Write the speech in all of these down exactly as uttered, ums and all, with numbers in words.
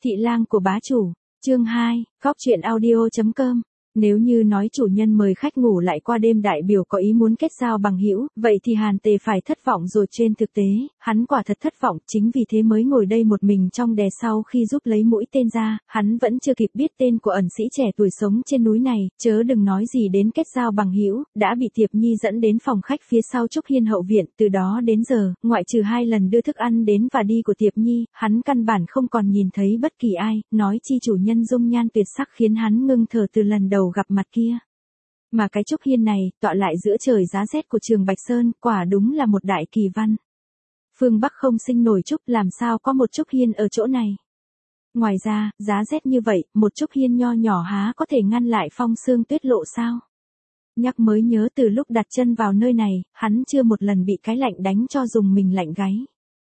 Thị lang của bá chủ, chương hai, góc truyện audio chấm com. Nếu như nói chủ nhân mời khách ngủ lại qua đêm đại biểu có ý muốn kết giao bằng hữu, vậy thì Hàn Tề phải thất vọng rồi. Trên thực tế, hắn quả thật thất vọng, chính vì thế mới ngồi đây một mình trong đè. Sau khi giúp lấy mũi tên ra, hắn vẫn chưa kịp biết tên của ẩn sĩ trẻ tuổi sống trên núi này, chớ đừng nói gì đến kết giao bằng hữu, đã bị Tiệp Nhi dẫn đến phòng khách phía sau Trúc Hiên hậu viện. Từ đó đến giờ, ngoại trừ hai lần đưa thức ăn đến và đi của Tiệp Nhi, hắn căn bản không còn nhìn thấy bất kỳ ai, nói chi chủ nhân dung nhan tuyệt sắc khiến hắn ngưng thở từ lần đầu gặp mặt kia. Mà cái Trúc Hiên này, tọa lại giữa trời giá rét của Trường Bạch Sơn, quả đúng là một đại kỳ văn. Phương Bắc không sinh nổi trúc, làm sao có một Trúc Hiên ở chỗ này. Ngoài ra, giá rét như vậy, một Trúc Hiên nho nhỏ há có thể ngăn lại phong sương tuyết lộ sao? Nhắc mới nhớ từ lúc đặt chân vào nơi này, hắn chưa một lần bị cái lạnh đánh cho dùng mình lạnh gáy.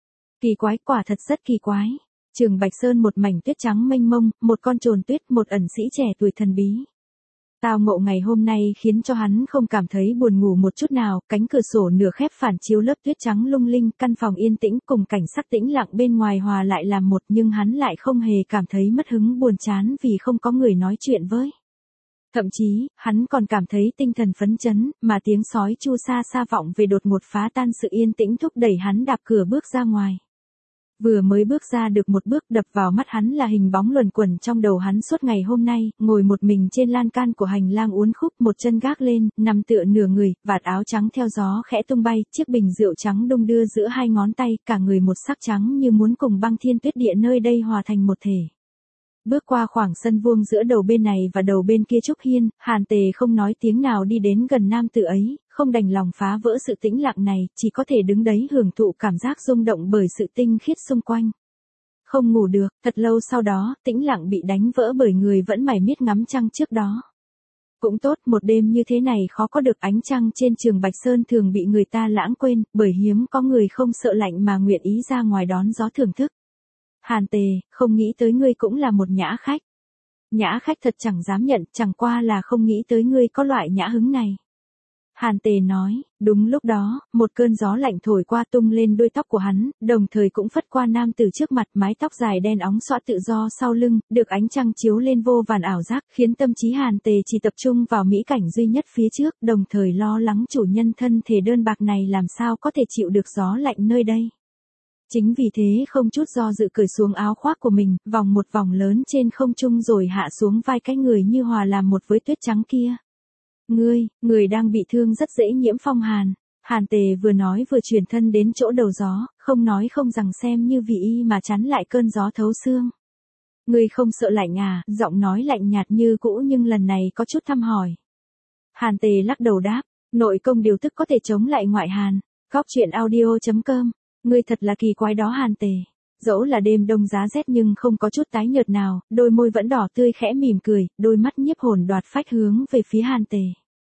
Kỳ quái, quả thật rất kỳ quái. Trường Bạch Sơn một mảnh tuyết trắng mênh mông, một con trồn tuyết, một ẩn sĩ trẻ tuổi thần bí. Tao ngộ ngày hôm nay khiến cho hắn không cảm thấy buồn ngủ một chút nào, cánh cửa sổ nửa khép phản chiếu lớp tuyết trắng lung linh, căn phòng yên tĩnh cùng cảnh sắc tĩnh lặng bên ngoài hòa lại làm một, nhưng hắn lại không hề cảm thấy mất hứng buồn chán vì không có người nói chuyện với. Thậm chí, hắn còn cảm thấy tinh thần phấn chấn, mà tiếng sói chu xa xa vọng về đột ngột phá tan sự yên tĩnh thúc đẩy hắn đạp cửa bước ra ngoài. Vừa mới bước ra được một bước, đập vào mắt hắn là hình bóng luẩn quẩn trong đầu hắn suốt ngày hôm nay, ngồi một mình trên lan can của hành lang uốn khúc, một chân gác lên, nằm tựa nửa người, vạt áo trắng theo gió khẽ tung bay, chiếc bình rượu trắng đung đưa giữa hai ngón tay, cả người một sắc trắng như muốn cùng băng thiên tuyết địa nơi đây hòa thành một thể. Bước qua khoảng sân vuông giữa đầu bên này và đầu bên kia Trúc Hiên, Hàn Tề không nói tiếng nào đi đến gần nam tử ấy, không đành lòng phá vỡ sự tĩnh lặng này, chỉ có thể đứng đấy hưởng thụ cảm giác rung động bởi sự tinh khiết xung quanh. Không ngủ được, thật lâu sau đó, tĩnh lặng bị đánh vỡ bởi người vẫn mải miết ngắm trăng trước đó. Cũng tốt, một đêm như thế này khó có được ánh trăng trên Trường Bạch Sơn thường bị người ta lãng quên, bởi hiếm có người không sợ lạnh mà nguyện ý ra ngoài đón gió thưởng thức. Hàn Tề, không nghĩ tới ngươi cũng là một nhã khách. Nhã khách thật chẳng dám nhận, chẳng qua là không nghĩ tới ngươi có loại nhã hứng này. Hàn Tề nói, đúng lúc đó, một cơn gió lạnh thổi qua tung lên đuôi tóc của hắn, đồng thời cũng phất qua nam tử trước mặt, mái tóc dài đen óng xõa tự do sau lưng, được ánh trăng chiếu lên vô vàn ảo giác, khiến tâm trí Hàn Tề chỉ tập trung vào mỹ cảnh duy nhất phía trước, đồng thời lo lắng chủ nhân thân thể đơn bạc này làm sao có thể chịu được gió lạnh nơi đây. Chính vì thế không chút do dự cởi xuống áo khoác của mình, vòng một vòng lớn trên không trung rồi hạ xuống vai cái người như hòa làm một với tuyết trắng kia. Ngươi, người đang bị thương rất dễ nhiễm phong hàn. Hàn Tề vừa nói vừa chuyển thân đến chỗ đầu gió, không nói không rằng xem như vì y mà chắn lại cơn gió thấu xương. Ngươi không sợ lạnh à, giọng nói lạnh nhạt như cũ nhưng lần này có chút thăm hỏi. Hàn Tề lắc đầu đáp, nội công điều tức có thể chống lại ngoại hàn. Góc truyện audio chấm com. Ngươi thật là kỳ quái đó Hàn Tề. Dẫu là đêm đông giá rét nhưng không có chút tái nhợt nào, đôi môi vẫn đỏ tươi khẽ mỉm cười, đôi mắt nhiếp hồn đoạt phách hướng về phía Hàn Tề.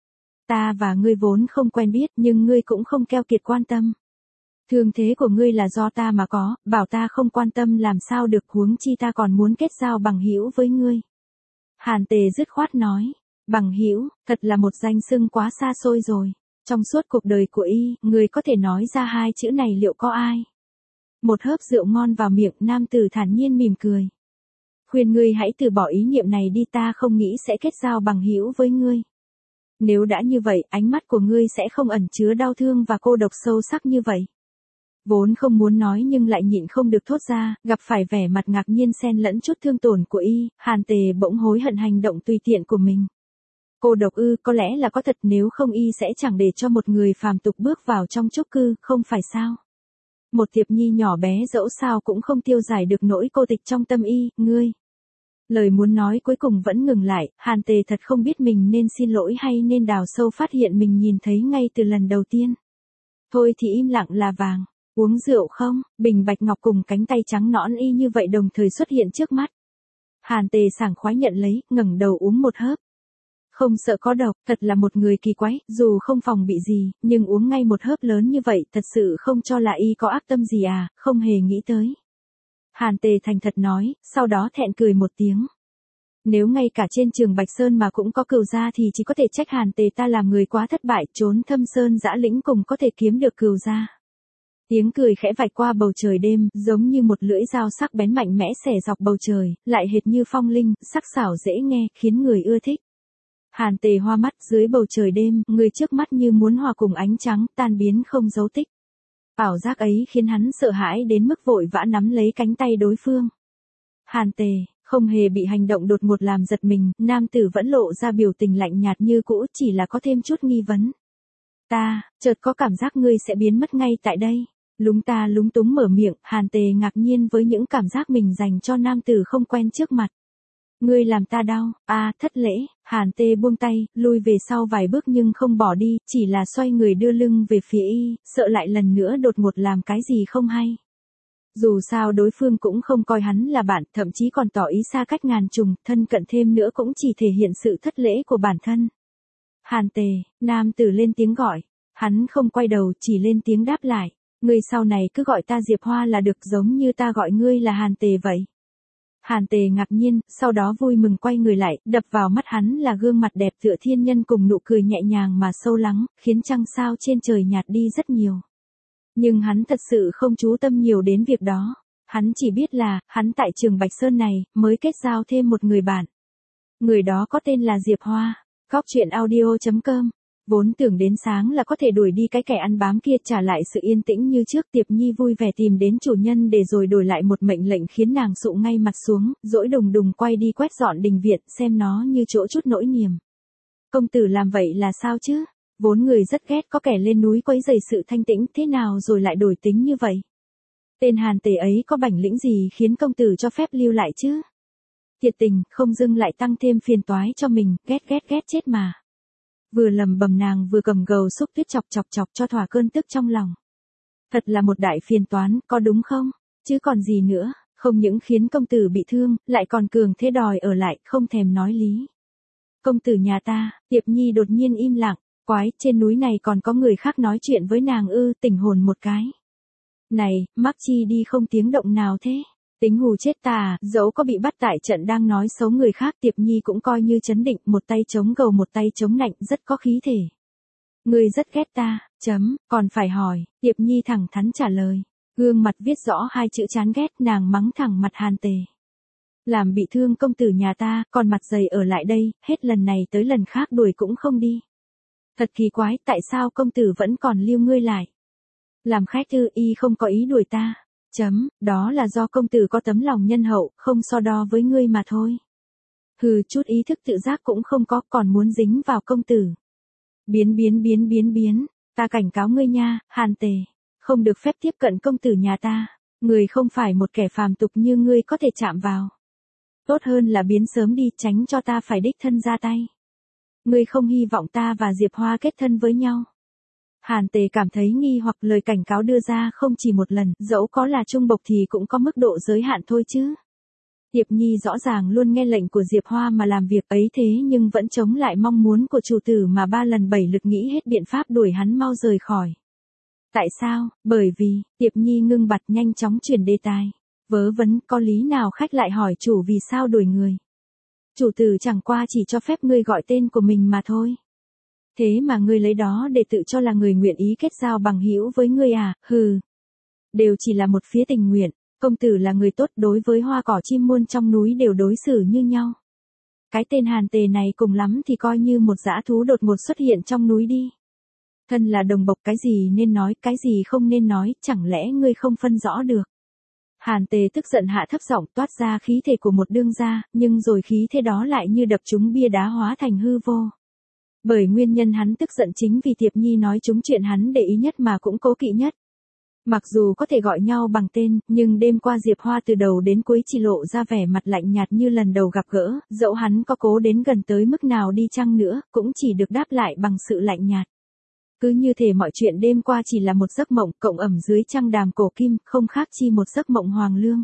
Ta và ngươi vốn không quen biết nhưng ngươi cũng không keo kiệt quan tâm. Thương thế của ngươi là do ta mà có, bảo ta không quan tâm làm sao được, huống chi ta còn muốn kết giao bằng hữu với ngươi. Hàn Tề dứt khoát nói, bằng hữu, thật là một danh xưng quá xa xôi rồi. Trong suốt cuộc đời của y, người có thể nói ra hai chữ này liệu có ai? Một hớp rượu ngon vào miệng, nam tử thản nhiên mỉm cười. Khuyên ngươi hãy từ bỏ ý niệm này đi, ta không nghĩ sẽ kết giao bằng hữu với ngươi. Nếu đã như vậy, ánh mắt của ngươi sẽ không ẩn chứa đau thương và cô độc sâu sắc như vậy. Vốn không muốn nói nhưng lại nhịn không được thốt ra, gặp phải vẻ mặt ngạc nhiên xen lẫn chút thương tổn của y, Hàn Tề bỗng hối hận hành động tùy tiện của mình. Cô độc ư, có lẽ là có thật, nếu không y sẽ chẳng để cho một người phàm tục bước vào trong trúc cư, không phải sao? Một Tiệp Nhi nhỏ bé dẫu sao cũng không tiêu giải được nỗi cô tịch trong tâm y, ngươi. Lời muốn nói cuối cùng vẫn ngừng lại, Hàn Tề thật không biết mình nên xin lỗi hay nên đào sâu phát hiện mình nhìn thấy ngay từ lần đầu tiên. Thôi thì im lặng là vàng, uống rượu không, bình bạch ngọc cùng cánh tay trắng nõn y như vậy đồng thời xuất hiện trước mắt. Hàn Tề sảng khoái nhận lấy, ngẩng đầu uống một hớp. Không sợ có độc, thật là một người kỳ quái, dù không phòng bị gì, nhưng uống ngay một hớp lớn như vậy, thật sự không cho là y có ác tâm gì à, không hề nghĩ tới. Hàn Tề thành thật nói, sau đó thẹn cười một tiếng. Nếu ngay cả trên Trường Bạch Sơn mà cũng có cừu gia thì chỉ có thể trách Hàn Tề ta làm người quá thất bại, trốn thâm sơn dã lĩnh cùng có thể kiếm được cừu gia. Tiếng cười khẽ vạch qua bầu trời đêm, giống như một lưỡi dao sắc bén mạnh mẽ xẻ dọc bầu trời, lại hệt như phong linh, sắc sảo dễ nghe, khiến người ưa thích. Hàn Tề hoa mắt dưới bầu trời đêm, người trước mắt như muốn hòa cùng ánh trắng, tan biến không dấu tích. Ảo giác ấy khiến hắn sợ hãi đến mức vội vã nắm lấy cánh tay đối phương. Hàn Tề, không hề bị hành động đột ngột làm giật mình, nam tử vẫn lộ ra biểu tình lạnh nhạt như cũ, chỉ là có thêm chút nghi vấn. Ta, chợt có cảm giác ngươi sẽ biến mất ngay tại đây. Lúng ta lúng túng mở miệng, Hàn Tề ngạc nhiên với những cảm giác mình dành cho nam tử không quen trước mặt. Ngươi làm ta đau, a thất lễ, Hàn Tề buông tay, lui về sau vài bước nhưng không bỏ đi, chỉ là xoay người đưa lưng về phía y, sợ lại lần nữa đột ngột làm cái gì không hay. Dù sao đối phương cũng không coi hắn là bạn, thậm chí còn tỏ ý xa cách ngàn trùng, thân cận thêm nữa cũng chỉ thể hiện sự thất lễ của bản thân. Hàn Tề, nam tử lên tiếng gọi, hắn không quay đầu, chỉ lên tiếng đáp lại. Ngươi sau này cứ gọi ta Diệp Hoa là được, giống như ta gọi ngươi là Hàn Tề vậy. Hàn Tề ngạc nhiên, sau đó vui mừng quay người lại, đập vào mắt hắn là gương mặt đẹp tựa thiên nhân cùng nụ cười nhẹ nhàng mà sâu lắng, khiến trăng sao trên trời nhạt đi rất nhiều. Nhưng hắn thật sự không chú tâm nhiều đến việc đó. Hắn chỉ biết là, hắn tại trường Bạch Sơn này, mới kết giao thêm một người bạn. Người đó có tên là Diệp Hoa. Góc truyện audio chấm com. Vốn tưởng đến sáng là có thể đuổi đi cái kẻ ăn bám kia, trả lại sự yên tĩnh như trước, Tiệp Nhi vui vẻ tìm đến chủ nhân để rồi đổi lại một mệnh lệnh khiến nàng sụ ngay mặt xuống, dỗi đùng đùng quay đi quét dọn đình viện, xem nó như chỗ chút nỗi niềm. Công tử làm vậy là sao chứ? Vốn người rất ghét có kẻ lên núi quấy rầy sự thanh tĩnh, thế nào rồi lại đổi tính như vậy? Tên Hàn Tề ấy có bản lĩnh gì khiến công tử cho phép lưu lại chứ? Thiệt tình, không dưng lại tăng thêm phiền toái cho mình, ghét ghét ghét chết mà. Vừa lầm bầm nàng vừa cầm gầu xúc tuyết chọc chọc chọc cho thỏa cơn tức trong lòng. Thật là một đại phiền toán, có đúng không? Chứ còn gì nữa, không những khiến công tử bị thương, lại còn cường thế đòi ở lại, không thèm nói lý. Công tử nhà ta, Tiệp Nhi đột nhiên im lặng, quái, trên núi này còn có người khác nói chuyện với nàng ư, tỉnh hồn một cái. Này, mắc chi đi không tiếng động nào thế? Tính hù chết ta à, dẫu có bị bắt tại trận đang nói xấu người khác, Tiệp Nhi cũng coi như chấn định, một tay chống gầu một tay chống nạnh, rất có khí thể. Ngươi rất ghét ta, chấm, còn phải hỏi, Tiệp Nhi thẳng thắn trả lời. Gương mặt viết rõ hai chữ chán ghét, nàng mắng thẳng mặt Hàn Tề. Làm bị thương công tử nhà ta, còn mặt dày ở lại đây, hết lần này tới lần khác đuổi cũng không đi. Thật kỳ quái, tại sao công tử vẫn còn lưu ngươi lại? Làm khách ư, y không có ý đuổi ta. Chấm, đó là do công tử có tấm lòng nhân hậu, không so đo với ngươi mà thôi. Hừ, chút ý thức tự giác cũng không có, còn muốn dính vào công tử. Biến biến biến biến biến, ta cảnh cáo ngươi nha, Hàn Tề, không được phép tiếp cận công tử nhà ta, người không phải một kẻ phàm tục như ngươi có thể chạm vào. Tốt hơn là biến sớm đi, tránh cho ta phải đích thân ra tay. Ngươi không hy vọng ta và Diệp Hoa kết thân với nhau. Hàn Tề cảm thấy nghi hoặc lời cảnh cáo đưa ra không chỉ một lần, dẫu có là trung bộc thì cũng có mức độ giới hạn thôi chứ. Tiệp Nhi rõ ràng luôn nghe lệnh của Diệp Hoa mà làm việc ấy, thế nhưng vẫn chống lại mong muốn của chủ tử mà ba lần bảy lượt nghĩ hết biện pháp đuổi hắn mau rời khỏi. Tại sao? Bởi vì, Tiệp Nhi ngưng bặt nhanh chóng chuyển đề tài. Vớ vẩn, có lý nào khách lại hỏi chủ vì sao đuổi người? Chủ tử chẳng qua chỉ cho phép ngươi gọi tên của mình mà thôi. Thế mà ngươi lấy đó để tự cho là người nguyện ý kết giao bằng hữu với ngươi à, hừ. Đều chỉ là một phía tình nguyện, công tử là người tốt, đối với hoa cỏ chim muôn trong núi đều đối xử như nhau. Cái tên Hàn Tề này cùng lắm thì coi như một dã thú đột ngột xuất hiện trong núi đi. Thân là đồng bộc, cái gì nên nói, cái gì không nên nói, chẳng lẽ ngươi không phân rõ được. Hàn Tề tức giận hạ thấp giọng, toát ra khí thể của một đương gia, nhưng rồi khí thế đó lại như đập trúng bia đá hóa thành hư vô. Bởi nguyên nhân hắn tức giận chính vì Tiệp Nhi nói trúng chuyện hắn để ý nhất mà cũng cố kỵ nhất. Mặc dù có thể gọi nhau bằng tên, nhưng đêm qua Diệp Hoa từ đầu đến cuối chỉ lộ ra vẻ mặt lạnh nhạt như lần đầu gặp gỡ, dẫu hắn có cố đến gần tới mức nào đi chăng nữa, cũng chỉ được đáp lại bằng sự lạnh nhạt. Cứ như thể mọi chuyện đêm qua chỉ là một giấc mộng, cộng ẩm dưới trăng đàm cổ kim, không khác chi một giấc mộng hoàng lương.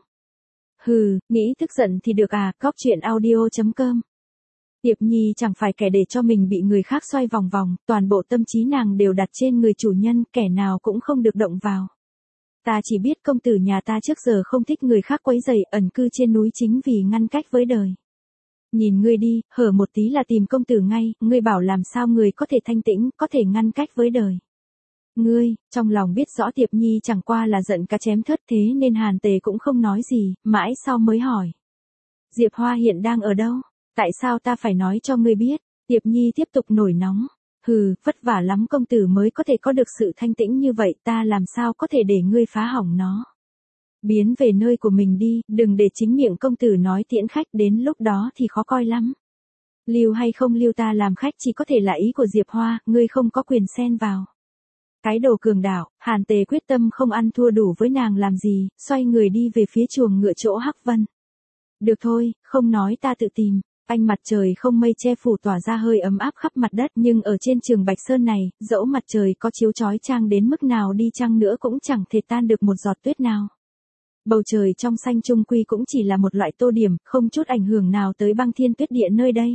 Hừ, nghĩ tức giận thì được à, góc truyện audio chấm com. Tiệp Nhi chẳng phải kẻ để cho mình bị người khác xoay vòng vòng, toàn bộ tâm trí nàng đều đặt trên người chủ nhân, kẻ nào cũng không được động vào. Ta chỉ biết công tử nhà ta trước giờ không thích người khác quấy rầy, ẩn cư trên núi chính vì ngăn cách với đời. Nhìn ngươi đi, hở một tí là tìm công tử ngay, ngươi bảo làm sao người có thể thanh tĩnh, có thể ngăn cách với đời. Ngươi, trong lòng biết rõ Tiệp Nhi chẳng qua là giận cá chém thớt thế nên Hàn Tề cũng không nói gì, mãi sau mới hỏi. Diệp Hoa hiện đang ở đâu? Tại sao ta phải nói cho ngươi biết? Tiệp Nhi tiếp tục nổi nóng. Hừ, vất vả lắm công tử mới có thể có được sự thanh tĩnh như vậy, ta làm sao có thể để ngươi phá hỏng nó. Biến về nơi của mình đi, đừng để chính miệng công tử nói tiễn khách, đến lúc đó thì khó coi lắm. Lưu hay không lưu ta làm khách chỉ có thể là ý của Diệp Hoa, ngươi không có quyền xen vào. Cái đồ cường đảo, Hàn Tề quyết tâm không ăn thua đủ với nàng làm gì, xoay người đi về phía chuồng ngựa chỗ Hắc Vân. Được thôi, không nói ta tự tìm. Ánh mặt trời không mây che phủ tỏa ra hơi ấm áp khắp mặt đất, nhưng ở trên Trường Bạch Sơn này, dẫu mặt trời có chiếu chói chang đến mức nào đi chăng nữa cũng chẳng thể tan được một giọt tuyết nào. Bầu trời trong xanh chung quy cũng chỉ là một loại tô điểm, không chút ảnh hưởng nào tới băng thiên tuyết địa nơi đây.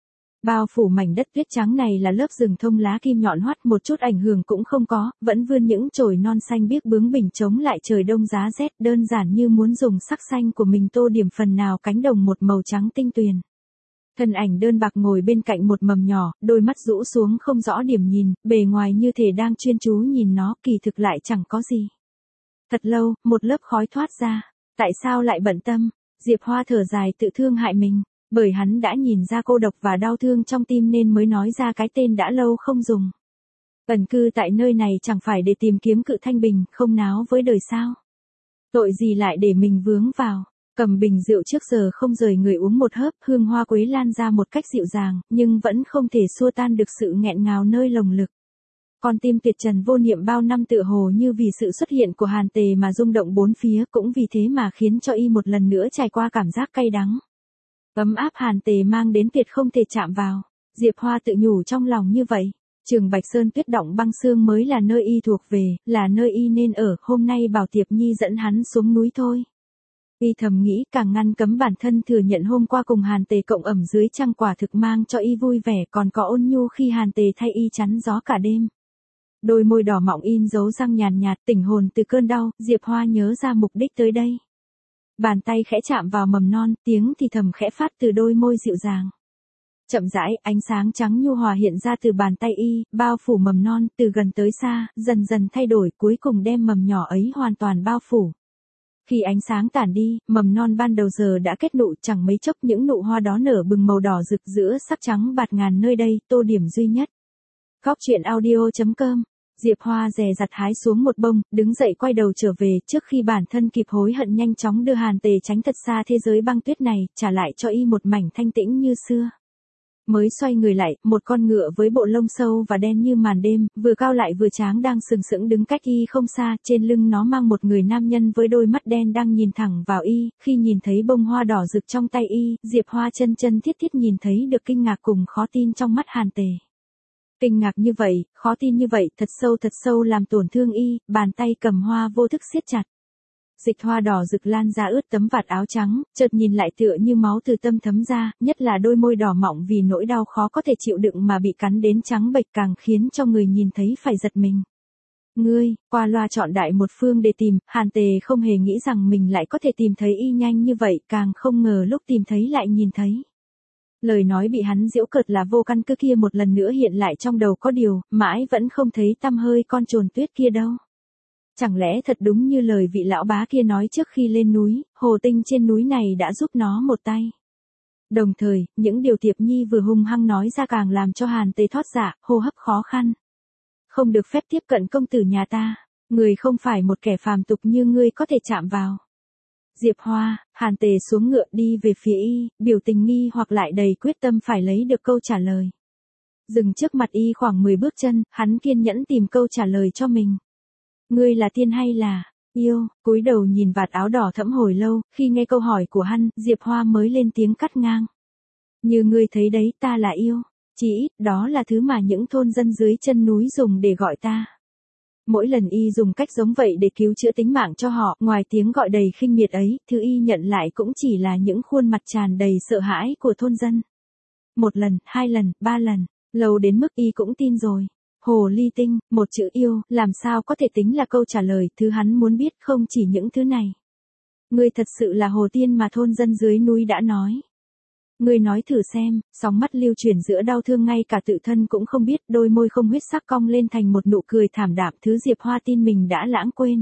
Bao phủ mảnh đất tuyết trắng này là lớp rừng thông lá kim nhọn hoắt, một chút ảnh hưởng cũng không có, vẫn vươn những chồi non xanh biếc bướng bỉnh chống lại trời đông giá rét, đơn giản như muốn dùng sắc xanh của mình tô điểm phần nào cánh đồng một màu trắng tinh tuyền. Thân ảnh đơn bạc ngồi bên cạnh một mầm nhỏ, đôi mắt rũ xuống không rõ điểm nhìn, bề ngoài như thể đang chuyên chú nhìn nó, kỳ thực lại chẳng có gì. Thật lâu, một lớp khói thoát ra. Tại sao lại bận tâm? Diệp Hoa thở dài tự thương hại mình, bởi hắn đã nhìn ra cô độc và đau thương trong tim nên mới nói ra cái tên đã lâu không dùng. Ẩn cư tại nơi này chẳng phải để tìm kiếm cự thanh bình, không náo với đời sao? Tội gì lại để mình vướng vào? Cầm bình rượu trước giờ không rời người uống một hớp, hương hoa quế lan ra một cách dịu dàng, nhưng vẫn không thể xua tan được sự nghẹn ngào nơi lồng ngực. Con tim tuyệt trần vô niệm bao năm tựa hồ như vì sự xuất hiện của Hàn Tề mà rung động bốn phía, cũng vì thế mà khiến cho y một lần nữa trải qua cảm giác cay đắng. Ấm áp Hàn Tề mang đến tuyệt không thể chạm vào. Diệp Hoa tự nhủ trong lòng như vậy. Trường Bạch Sơn tuyết động băng xương mới là nơi y thuộc về, là nơi y nên ở, hôm nay bảo Tiệp Nhi dẫn hắn xuống núi thôi. Y thầm nghĩ càng ngăn cấm bản thân thừa nhận hôm qua cùng Hàn Tề cộng ẩm dưới trăng quả thực mang cho y vui vẻ, còn có ôn nhu khi Hàn Tề thay y chắn gió cả đêm. Đôi môi đỏ mọng in dấu răng nhàn nhạt, tỉnh hồn từ cơn đau, Diệp Hoa nhớ ra mục đích tới đây. Bàn tay khẽ chạm vào mầm non, tiếng thì thầm khẽ phát từ đôi môi dịu dàng. Chậm rãi, ánh sáng trắng nhu hòa hiện ra từ bàn tay y, bao phủ mầm non, từ gần tới xa, dần dần thay đổi, cuối cùng đem mầm nhỏ ấy hoàn toàn bao phủ. Khi ánh sáng tản đi, mầm non ban đầu giờ đã kết nụ, chẳng mấy chốc những nụ hoa đó nở bừng màu đỏ rực giữa sắc trắng bạt ngàn nơi đây, tô điểm duy nhất. Góc truyện audio chấm com. Diệp Hoa dè dặt hái xuống một bông, đứng dậy quay đầu trở về, trước khi bản thân kịp hối hận nhanh chóng đưa Hàn Tề tránh thật xa thế giới băng tuyết này, trả lại cho y một mảnh thanh tĩnh như xưa. Mới xoay người lại, một con ngựa với bộ lông sâu và đen như màn đêm, vừa cao lại vừa tráng đang sừng sững đứng cách y không xa, trên lưng nó mang một người nam nhân với đôi mắt đen đang nhìn thẳng vào y, khi nhìn thấy bông hoa đỏ rực trong tay y, Diệp Hoa chân chân thiết thiết nhìn thấy được kinh ngạc cùng khó tin trong mắt Hàn Tề. Kinh ngạc như vậy, khó tin như vậy, thật sâu thật sâu làm tổn thương y, bàn tay cầm hoa vô thức siết chặt. Dịch hoa đỏ rực lan ra ướt tấm vạt áo trắng, chợt nhìn lại tựa như máu từ tâm thấm ra, nhất là đôi môi đỏ mọng vì nỗi đau khó có thể chịu đựng mà bị cắn đến trắng bệch càng khiến cho người nhìn thấy phải giật mình. Ngươi, qua loa chọn đại một phương để tìm, Hàn Tề không hề nghĩ rằng mình lại có thể tìm thấy y nhanh như vậy, càng không ngờ lúc tìm thấy lại nhìn thấy. Lời nói bị hắn giễu cợt là vô căn cứ kia một lần nữa hiện lại trong đầu có điều, mãi vẫn không thấy tăm hơi con trồn tuyết kia đâu. Chẳng lẽ thật đúng như lời vị lão bá kia nói trước khi lên núi, hồ tinh trên núi này đã giúp nó một tay. Đồng thời, những điều Tiệp Nhi vừa hung hăng nói ra càng làm cho Hàn Tề thoát dạ, hô hấp khó khăn. Không được phép tiếp cận công tử nhà ta, người không phải một kẻ phàm tục như ngươi có thể chạm vào. Diệp Hoa, Hàn Tề xuống ngựa đi về phía y, biểu tình nghi hoặc lại đầy quyết tâm phải lấy được câu trả lời. Dừng trước mặt y khoảng mười bước chân, hắn kiên nhẫn tìm câu trả lời cho mình. Ngươi là tiên hay là yêu? Cúi đầu nhìn vạt áo đỏ thẫm hồi lâu, khi nghe câu hỏi của hắn, Diệp Hoa mới lên tiếng cắt ngang. Như ngươi thấy đấy, ta là yêu, chỉ ít đó là thứ mà những thôn dân dưới chân núi dùng để gọi ta. Mỗi lần y dùng cách giống vậy để cứu chữa tính mạng cho họ, ngoài tiếng gọi đầy khinh miệt ấy, thứ y nhận lại cũng chỉ là những khuôn mặt tràn đầy sợ hãi của thôn dân. Một lần, hai lần, ba lần, lâu đến mức y cũng tin rồi. Hồ ly tinh, một chữ yêu, làm sao có thể tính là câu trả lời, thứ hắn muốn biết không chỉ những thứ này. Ngươi thật sự là hồ tiên mà thôn dân dưới núi đã nói. Ngươi nói thử xem, sóng mắt lưu chuyển giữa đau thương ngay cả tự thân cũng không biết, đôi môi không huyết sắc cong lên thành một nụ cười thảm đạm, thứ Diệp Hoa tin mình đã lãng quên.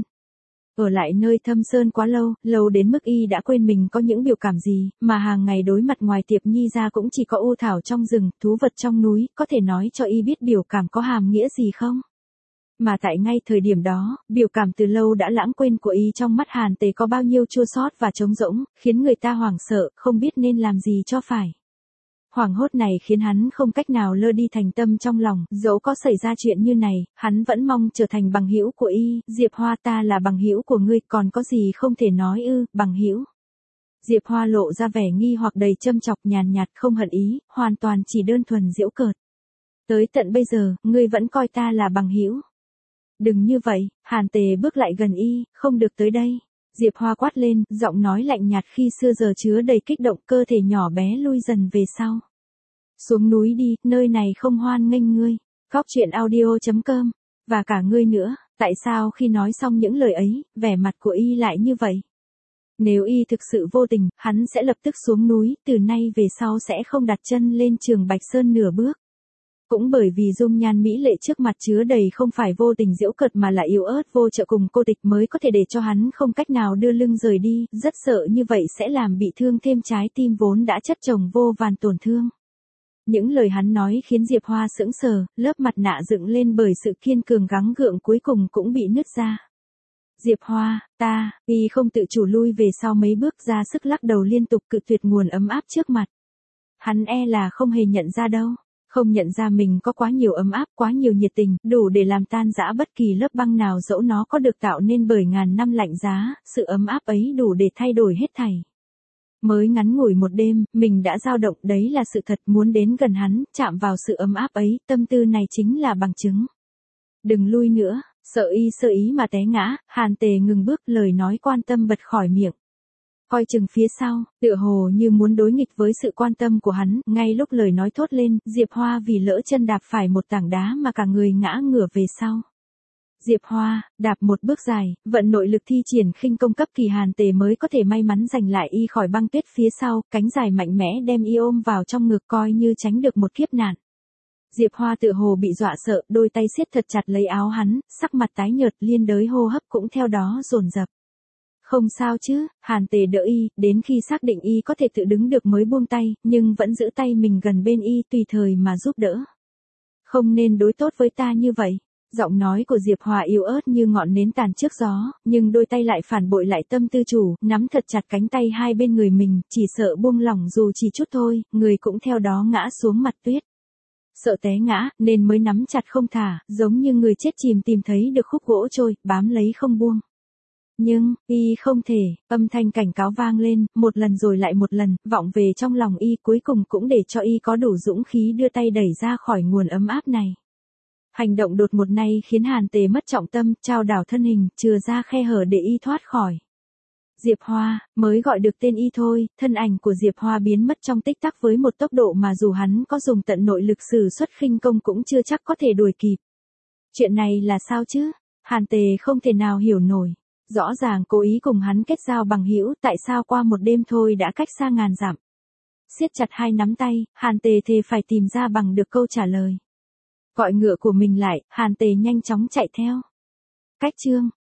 Ở lại nơi thâm sơn quá lâu, lâu đến mức y đã quên mình có những biểu cảm gì, mà hàng ngày đối mặt ngoài Tiệp Nhi ra cũng chỉ có u thảo trong rừng, thú vật trong núi, có thể nói cho y biết biểu cảm có hàm nghĩa gì không? Mà tại ngay thời điểm đó, biểu cảm từ lâu đã lãng quên của y trong mắt Hàn Tề có bao nhiêu chua xót và trống rỗng, khiến người ta hoảng sợ, không biết nên làm gì cho phải. Hoảng hốt này khiến hắn không cách nào lơ đi thành tâm trong lòng, dẫu có xảy ra chuyện như này, hắn vẫn mong trở thành bằng hữu của y. Diệp Hoa, ta là bằng hữu của ngươi, còn có gì không thể nói ư? Bằng hữu. Diệp Hoa lộ ra vẻ nghi hoặc đầy châm chọc, nhàn nhạt không hận ý, hoàn toàn chỉ đơn thuần giễu cợt. Tới tận bây giờ, ngươi vẫn coi ta là bằng hữu. Đừng như vậy. Hàn Tề bước lại gần y, không được tới đây. Diệp Hoa quát lên, giọng nói lạnh nhạt khi xưa giờ chứa đầy kích động, cơ thể nhỏ bé lui dần về sau. Xuống núi đi, nơi này không hoan nghênh ngươi. Góc truyện audio chấm com. Và cả ngươi nữa, tại sao khi nói xong những lời ấy, vẻ mặt của y lại như vậy? Nếu y thực sự vô tình, hắn sẽ lập tức xuống núi, từ nay về sau sẽ không đặt chân lên Trường Bạch Sơn nửa bước. Cũng bởi vì dung nhan mỹ lệ trước mặt chứa đầy không phải vô tình giễu cợt mà là yếu ớt vô trợ cùng cô tịch mới có thể để cho hắn không cách nào đưa lưng rời đi, rất sợ như vậy sẽ làm bị thương thêm trái tim vốn đã chất chồng vô vàn tổn thương. Những lời hắn nói khiến Diệp Hoa sững sờ, lớp mặt nạ dựng lên bởi sự kiên cường gắng gượng cuối cùng cũng bị nứt ra. Diệp Hoa, ta, y không tự chủ lui về sau mấy bước, ra sức lắc đầu liên tục cự tuyệt nguồn ấm áp trước mặt. Hắn e là không hề nhận ra đâu. Không nhận ra mình có quá nhiều ấm áp, quá nhiều nhiệt tình, đủ để làm tan rã bất kỳ lớp băng nào dẫu nó có được tạo nên bởi ngàn năm lạnh giá, sự ấm áp ấy đủ để thay đổi hết thảy. Mới ngắn ngủi một đêm, mình đã dao động, đấy là sự thật, muốn đến gần hắn, chạm vào sự ấm áp ấy, tâm tư này chính là bằng chứng. Đừng lui nữa, sợ y sơ ý mà té ngã, Hàn Tề ngừng bước, lời nói quan tâm bật khỏi miệng. Coi chừng phía sau, tựa hồ như muốn đối nghịch với sự quan tâm của hắn, ngay lúc lời nói thốt lên, Diệp Hoa vì lỡ chân đạp phải một tảng đá mà cả người ngã ngửa về sau. Diệp Hoa, đạp một bước dài, vận nội lực thi triển khinh công cấp kỳ, Hàn Tề mới có thể may mắn giành lại y khỏi băng tuyết phía sau, cánh dài mạnh mẽ đem y ôm vào trong ngực coi như tránh được một kiếp nạn. Diệp Hoa tựa hồ bị dọa sợ, đôi tay siết thật chặt lấy áo hắn, sắc mặt tái nhợt, liên đới hô hấp cũng theo đó dồn dập. Không sao chứ, Hàn Tề đỡ y, đến khi xác định y có thể tự đứng được mới buông tay, nhưng vẫn giữ tay mình gần bên y tùy thời mà giúp đỡ. Không nên đối tốt với ta như vậy. Giọng nói của Diệp Hoa yếu ớt như ngọn nến tàn trước gió, nhưng đôi tay lại phản bội lại tâm tư chủ, nắm thật chặt cánh tay hai bên người mình, chỉ sợ buông lỏng dù chỉ chút thôi, người cũng theo đó ngã xuống mặt tuyết. Sợ té ngã, nên mới nắm chặt không thả, giống như người chết chìm tìm thấy được khúc gỗ trôi, bám lấy không buông. Nhưng, y không thể, âm thanh cảnh cáo vang lên, một lần rồi lại một lần, vọng về trong lòng y, cuối cùng cũng để cho y có đủ dũng khí đưa tay đẩy ra khỏi nguồn ấm áp này. Hành động đột ngột này khiến Hàn Tề mất trọng tâm, trao đảo thân hình, chừa ra khe hở để y thoát khỏi. Diệp Hoa, mới gọi được tên y thôi, thân ảnh của Diệp Hoa biến mất trong tích tắc với một tốc độ mà dù hắn có dùng tận nội lực sử xuất khinh công cũng chưa chắc có thể đuổi kịp. Chuyện này là sao chứ? Hàn Tề không thể nào hiểu nổi. Rõ ràng cố ý cùng hắn kết giao bằng hữu, tại sao qua một đêm thôi đã cách xa ngàn dặm. Siết chặt hai nắm tay, Hàn Tề thề phải tìm ra bằng được câu trả lời. Gọi ngựa của mình lại, Hàn Tề nhanh chóng chạy theo. Cách chương